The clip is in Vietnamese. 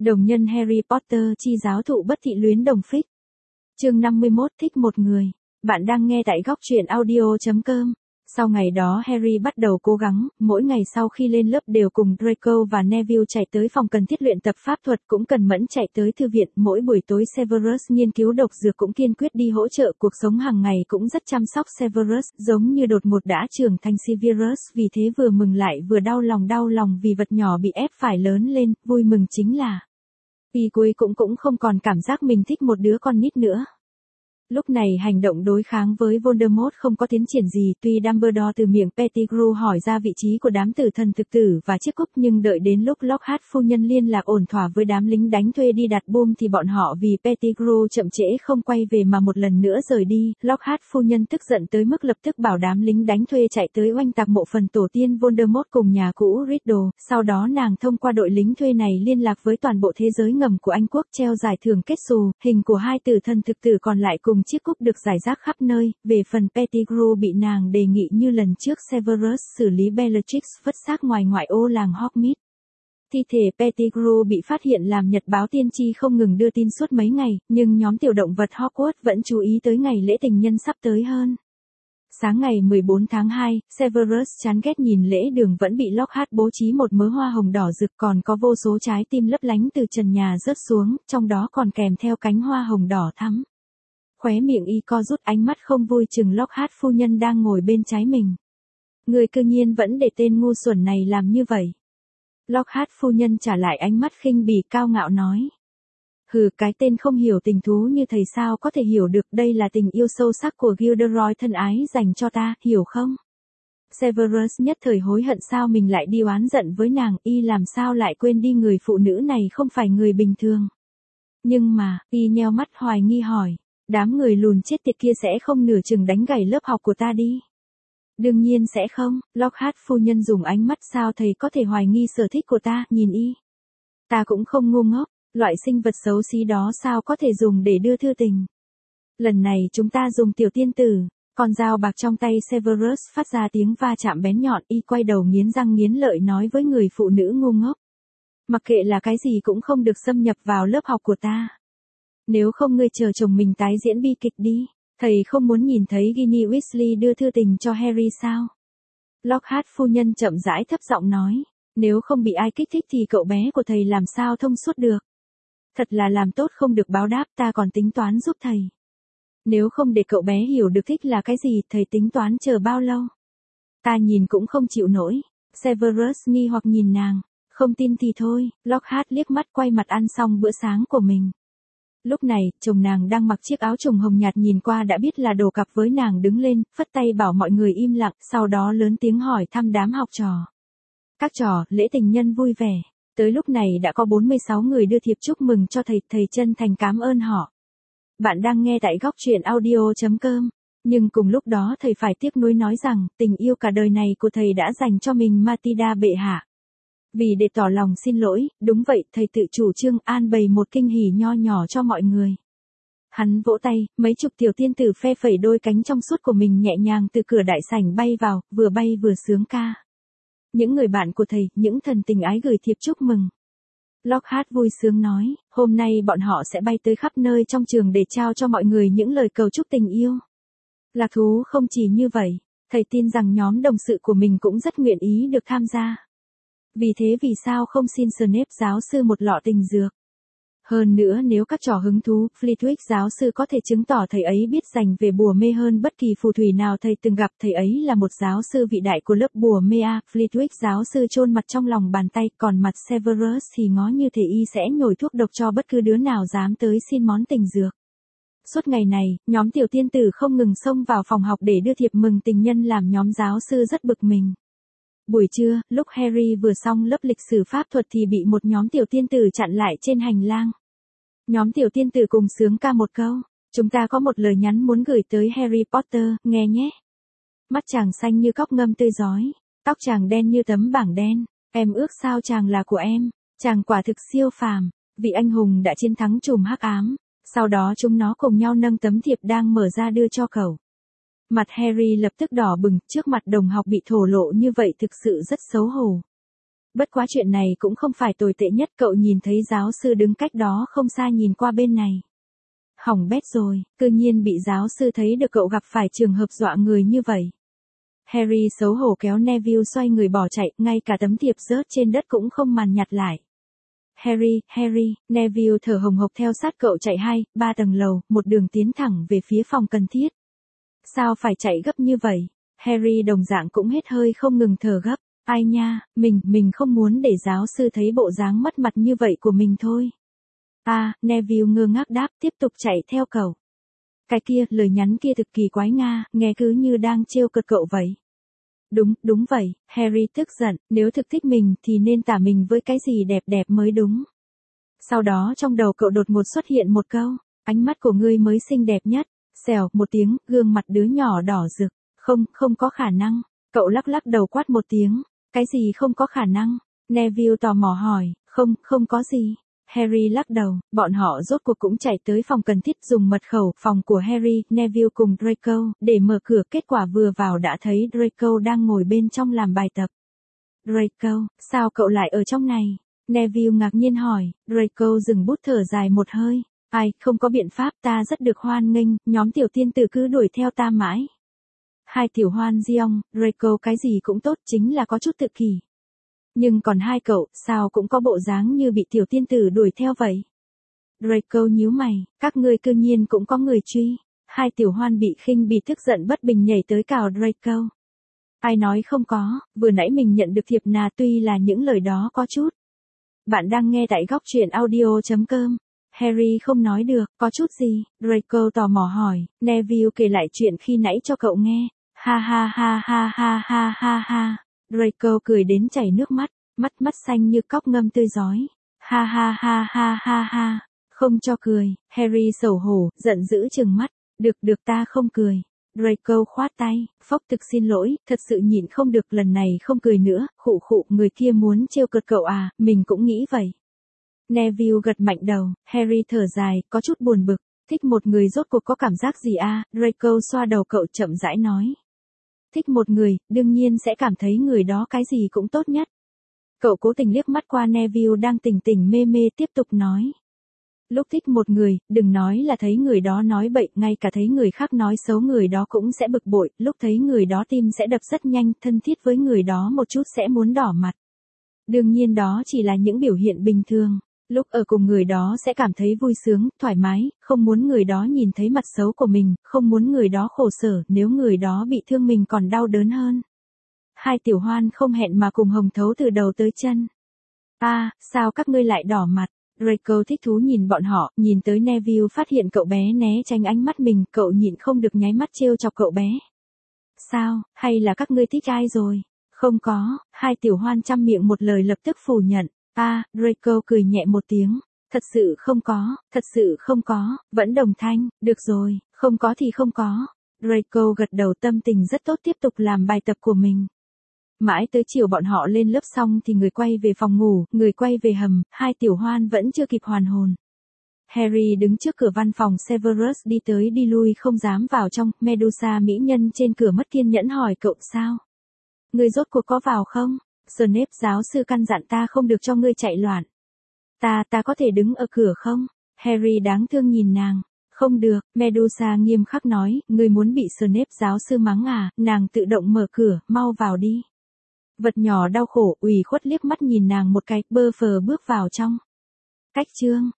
Đồng nhân Harry Potter chi giáo thụ bất thị luyến đồng phích. Chương 51 thích một người. Bạn đang nghe tại góc truyện audio.com. Sau ngày đó Harry bắt đầu cố gắng, mỗi ngày sau khi lên lớp đều cùng Draco và Neville chạy tới phòng cần thiết luyện tập pháp thuật, cũng cần mẫn chạy tới thư viện. Mỗi buổi tối Severus nghiên cứu độc dược cũng kiên quyết đi hỗ trợ, cuộc sống hàng ngày cũng rất chăm sóc Severus, giống như đột ngột đã trưởng thành Severus, vì thế vừa mừng lại vừa đau lòng vì vật nhỏ bị ép phải lớn lên. Vui mừng chính là vì cuối cũng không còn cảm giác mình thích một đứa con nít nữa. Lúc này hành động đối kháng với Voldemort không có tiến triển gì, tuy Dumbledore từ miệng Pettigrew hỏi ra vị trí của đám tử thần thực tử và chiếc cúp, nhưng đợi đến lúc Lockhart phu nhân liên lạc ổn thỏa với đám lính đánh thuê đi đặt bom thì bọn họ vì Pettigrew chậm trễ không quay về mà một lần nữa rời đi. Lockhart phu nhân tức giận tới mức lập tức bảo đám lính đánh thuê chạy tới oanh tạc mộ phần tổ tiên Voldemort cùng nhà cũ Riddle. Sau đó nàng thông qua đội lính thuê này liên lạc với toàn bộ thế giới ngầm của Anh quốc, treo giải thưởng kết xù, hình của hai tử thần thực tử còn lại cùng chiếc cúp được rải rác khắp nơi. Về phần Pettigrew bị nàng đề nghị như lần trước Severus xử lý Bellatrix vứt xác ngoài ngoại ô làng Hogsmeade. Thi thể Pettigrew bị phát hiện làm nhật báo tiên tri không ngừng đưa tin suốt mấy ngày, nhưng nhóm tiểu động vật Hogwarts vẫn chú ý tới ngày lễ tình nhân sắp tới hơn. Sáng ngày 14 tháng 2, Severus chán ghét nhìn lễ đường vẫn bị Lockhart bố trí một mớ hoa hồng đỏ rực, còn có vô số trái tim lấp lánh từ trần nhà rớt xuống, trong đó còn kèm theo cánh hoa hồng đỏ thắm. Khóe miệng y co rút, ánh mắt không vui chừng Lockhart phu nhân đang ngồi bên trái mình. Người cư nhiên vẫn để tên ngu xuẩn này làm như vậy. Lockhart phu nhân trả lại ánh mắt khinh bỉ cao ngạo nói. Hừ, cái tên không hiểu tình thú như thầy sao có thể hiểu được, đây là tình yêu sâu sắc của Gilderoy thân ái dành cho ta, hiểu không? Severus nhất thời hối hận sao mình lại đi oán giận với nàng, y làm sao lại quên đi người phụ nữ này không phải người bình thường. Nhưng mà, y nheo mắt hoài nghi hỏi. Đám người lùn chết tiệt kia sẽ không nửa chừng đánh gãy lớp học của ta đi. Đương nhiên sẽ không, Lockhart phu nhân dùng ánh mắt sao thầy có thể hoài nghi sở thích của ta, nhìn y. Ta cũng không ngu ngốc, loại sinh vật xấu xí đó sao có thể dùng để đưa thư tình. Lần này chúng ta dùng tiểu tiên tử. Con dao bạc trong tay Severus phát ra tiếng va chạm bén nhọn, y quay đầu nghiến răng nghiến lợi nói với người phụ nữ ngu ngốc. Mặc kệ là cái gì cũng không được xâm nhập vào lớp học của ta. Nếu không ngươi chờ chồng mình tái diễn bi kịch đi. Thầy không muốn nhìn thấy Ginny Weasley đưa thư tình cho Harry sao? Lockhart phu nhân chậm rãi thấp giọng nói. Nếu không bị ai kích thích thì cậu bé của thầy làm sao thông suốt được. Thật là làm tốt không được báo đáp, ta còn tính toán giúp thầy. Nếu không để cậu bé hiểu được thích là cái gì, thầy tính toán chờ bao lâu? Ta nhìn cũng không chịu nổi. Severus nghi hoặc nhìn nàng. Không tin thì thôi. Lockhart liếc mắt quay mặt ăn xong bữa sáng của mình. Lúc này, chồng nàng đang mặc chiếc áo choàng hồng nhạt nhìn qua đã biết là đồ cặp với nàng đứng lên, phất tay bảo mọi người im lặng, sau đó lớn tiếng hỏi thăm đám học trò. Các trò, lễ tình nhân vui vẻ. Tới lúc này đã có 46 người đưa thiệp chúc mừng cho thầy, thầy chân thành cảm ơn họ. Bạn đang nghe tại góc truyện audio.com. Nhưng cùng lúc đó thầy phải tiếc nuối nói rằng, tình yêu cả đời này của thầy đã dành cho mình Matilda bệ hạ. Vì để tỏ lòng xin lỗi, đúng vậy, thầy tự chủ trương an bày một kinh hỉ nho nhỏ cho mọi người. Hắn vỗ tay, mấy chục tiểu tiên tử phe phẩy đôi cánh trong suốt của mình nhẹ nhàng từ cửa đại sảnh bay vào, vừa bay vừa sướng ca. Những người bạn của thầy, những thần tình ái gửi thiệp chúc mừng. Lockhart vui sướng nói, hôm nay bọn họ sẽ bay tới khắp nơi trong trường để trao cho mọi người những lời cầu chúc tình yêu. Lạc thú không chỉ như vậy, thầy tin rằng nhóm đồng sự của mình cũng rất nguyện ý được tham gia. Vì thế vì sao không xin Snape giáo sư một lọ tình dược? Hơn nữa nếu các trò hứng thú, Flitwick giáo sư có thể chứng tỏ thầy ấy biết dành về bùa mê hơn bất kỳ phù thủy nào thầy từng gặp. Thầy ấy là một giáo sư vĩ đại của lớp bùa mê a. Flitwick giáo sư chôn mặt trong lòng bàn tay, còn mặt Severus thì ngó như thể y sẽ nhồi thuốc độc cho bất cứ đứa nào dám tới xin món tình dược. Suốt ngày này, nhóm tiểu tiên tử không ngừng xông vào phòng học để đưa thiệp mừng tình nhân làm nhóm giáo sư rất bực mình. Buổi trưa, lúc Harry vừa xong lớp lịch sử pháp thuật thì bị một nhóm tiểu tiên tử chặn lại trên hành lang. Nhóm tiểu tiên tử cùng sướng ca một câu. Chúng ta có một lời nhắn muốn gửi tới Harry Potter, nghe nhé. Mắt chàng xanh như cóc ngâm tươi rói. Tóc chàng đen như tấm bảng đen. Em ước sao chàng là của em. Chàng quả thực siêu phàm. Vị anh hùng đã chiến thắng trùm hắc ám. Sau đó chúng nó cùng nhau nâng tấm thiệp đang mở ra đưa cho cậu. Mặt Harry lập tức đỏ bừng, trước mặt đồng học bị thổ lộ như vậy thực sự rất xấu hổ. Bất quá chuyện này cũng không phải tồi tệ nhất, cậu nhìn thấy giáo sư đứng cách đó không xa nhìn qua bên này. Hỏng bét rồi, cư nhiên bị giáo sư thấy được cậu gặp phải trường hợp dọa người như vậy. Harry xấu hổ kéo Neville xoay người bỏ chạy, ngay cả tấm thiệp rớt trên đất cũng không màn nhặt lại. Harry, Neville thở hồng hộc theo sát cậu chạy 2-3 tầng lầu, một đường tiến thẳng về phía phòng cần thiết. Sao phải chạy gấp như vậy? Harry đồng dạng cũng hết hơi không ngừng thở gấp. Ai nha, mình không muốn để giáo sư thấy bộ dáng mất mặt như vậy của mình thôi. Neville ngơ ngác đáp, tiếp tục chạy theo cậu. Cái kia, lời nhắn kia thực kỳ quái nga, nghe cứ như đang trêu cợt cậu vậy. Đúng vậy, Harry tức giận, nếu thực thích mình thì nên tả mình với cái gì đẹp đẹp mới đúng. Sau đó trong đầu cậu đột ngột xuất hiện một câu, ánh mắt của ngươi mới xinh đẹp nhất. Xèo một tiếng, gương mặt đứa nhỏ đỏ rực. Không có khả năng. Cậu lắc đầu quát một tiếng. Cái gì không có khả năng? Neville tò mò hỏi. Không có gì. Harry lắc đầu, bọn họ rốt cuộc cũng chạy tới phòng cần thiết dùng mật khẩu phòng của Harry, Neville cùng Draco, để mở cửa. Kết quả vừa vào đã thấy Draco đang ngồi bên trong làm bài tập. Draco, sao cậu lại ở trong này? Neville ngạc nhiên hỏi. Draco dừng bút thở dài một hơi. Không có biện pháp, ta rất được hoan nghênh, nhóm tiểu tiên tử cứ đuổi theo ta mãi. Hai tiểu hoan Giong, Draco cái gì cũng tốt, chính là có chút tự kỷ. Nhưng còn hai cậu, sao cũng có bộ dáng như bị tiểu tiên tử đuổi theo vậy? Draco nhíu mày, các ngươi cư nhiên cũng có người truy. Hai tiểu hoan bị khinh bỉ tức giận bất bình nhảy tới cào Draco. Ai nói không có, vừa nãy mình nhận được thiệp nà, tuy là những lời đó có chút. Bạn đang nghe tại góc truyện audio.com. Harry không nói được, có chút gì? Draco tò mò hỏi. Neville kể lại chuyện khi nãy cho cậu nghe. Ha. Draco cười đến chảy nước mắt, mắt xanh như cóc ngâm tươi rói. Ha. Không cho cười. Harry xấu hổ, giận dữ trừng mắt. Được ta không cười. Draco khoát tay, phốc thực xin lỗi, thật sự nhịn không được, lần này không cười nữa. Khụ, người kia muốn trêu cợt cậu à, mình cũng nghĩ vậy. Neville gật mạnh đầu, Harry thở dài, có chút buồn bực. Thích một người rốt cuộc có cảm giác gì à? Draco xoa đầu cậu chậm rãi nói. Thích một người, đương nhiên sẽ cảm thấy người đó cái gì cũng tốt nhất. Cậu cố tình liếc mắt qua Neville đang tỉnh mê tiếp tục nói. Lúc thích một người, đừng nói là thấy người đó nói bậy, ngay cả thấy người khác nói xấu người đó cũng sẽ bực bội, lúc thấy người đó tim sẽ đập rất nhanh, thân thiết với người đó một chút sẽ muốn đỏ mặt. Đương nhiên đó chỉ là những biểu hiện bình thường. Lúc ở cùng người đó sẽ cảm thấy vui sướng, thoải mái, không muốn người đó nhìn thấy mặt xấu của mình, không muốn người đó khổ sở, nếu người đó bị thương mình còn đau đớn hơn. Hai tiểu hoan không hẹn mà cùng hồng thấu từ đầu tới chân. Sao các ngươi lại đỏ mặt? Draco thích thú nhìn bọn họ, nhìn tới Neville phát hiện cậu bé né tránh ánh mắt mình, cậu nhịn không được nháy mắt trêu chọc cậu bé. Sao, hay là các ngươi thích ai rồi? Không có, hai tiểu hoan chăm miệng một lời lập tức phủ nhận. Draco cười nhẹ một tiếng. Thật sự không có, vẫn đồng thanh, được rồi, không có thì không có. Draco gật đầu, tâm tình rất tốt, tiếp tục làm bài tập của mình. Mãi tới chiều bọn họ lên lớp xong thì người quay về phòng ngủ, người quay về hầm, hai tiểu hoan vẫn chưa kịp hoàn hồn. Harry đứng trước cửa văn phòng Severus đi tới đi lui không dám vào trong, Medusa mỹ nhân trên cửa mất kiên nhẫn hỏi cậu sao? Người rốt cuộc có vào không? Snape giáo sư căn dặn ta không được cho ngươi chạy loạn. Ta có thể đứng ở cửa không? Harry đáng thương nhìn nàng. Không được, Medusa nghiêm khắc nói, ngươi muốn bị Snape giáo sư mắng à, nàng tự động mở cửa, mau vào đi. Vật nhỏ đau khổ, ủy khuất liếc mắt nhìn nàng một cái, bơ phờ bước vào trong. Cách chương.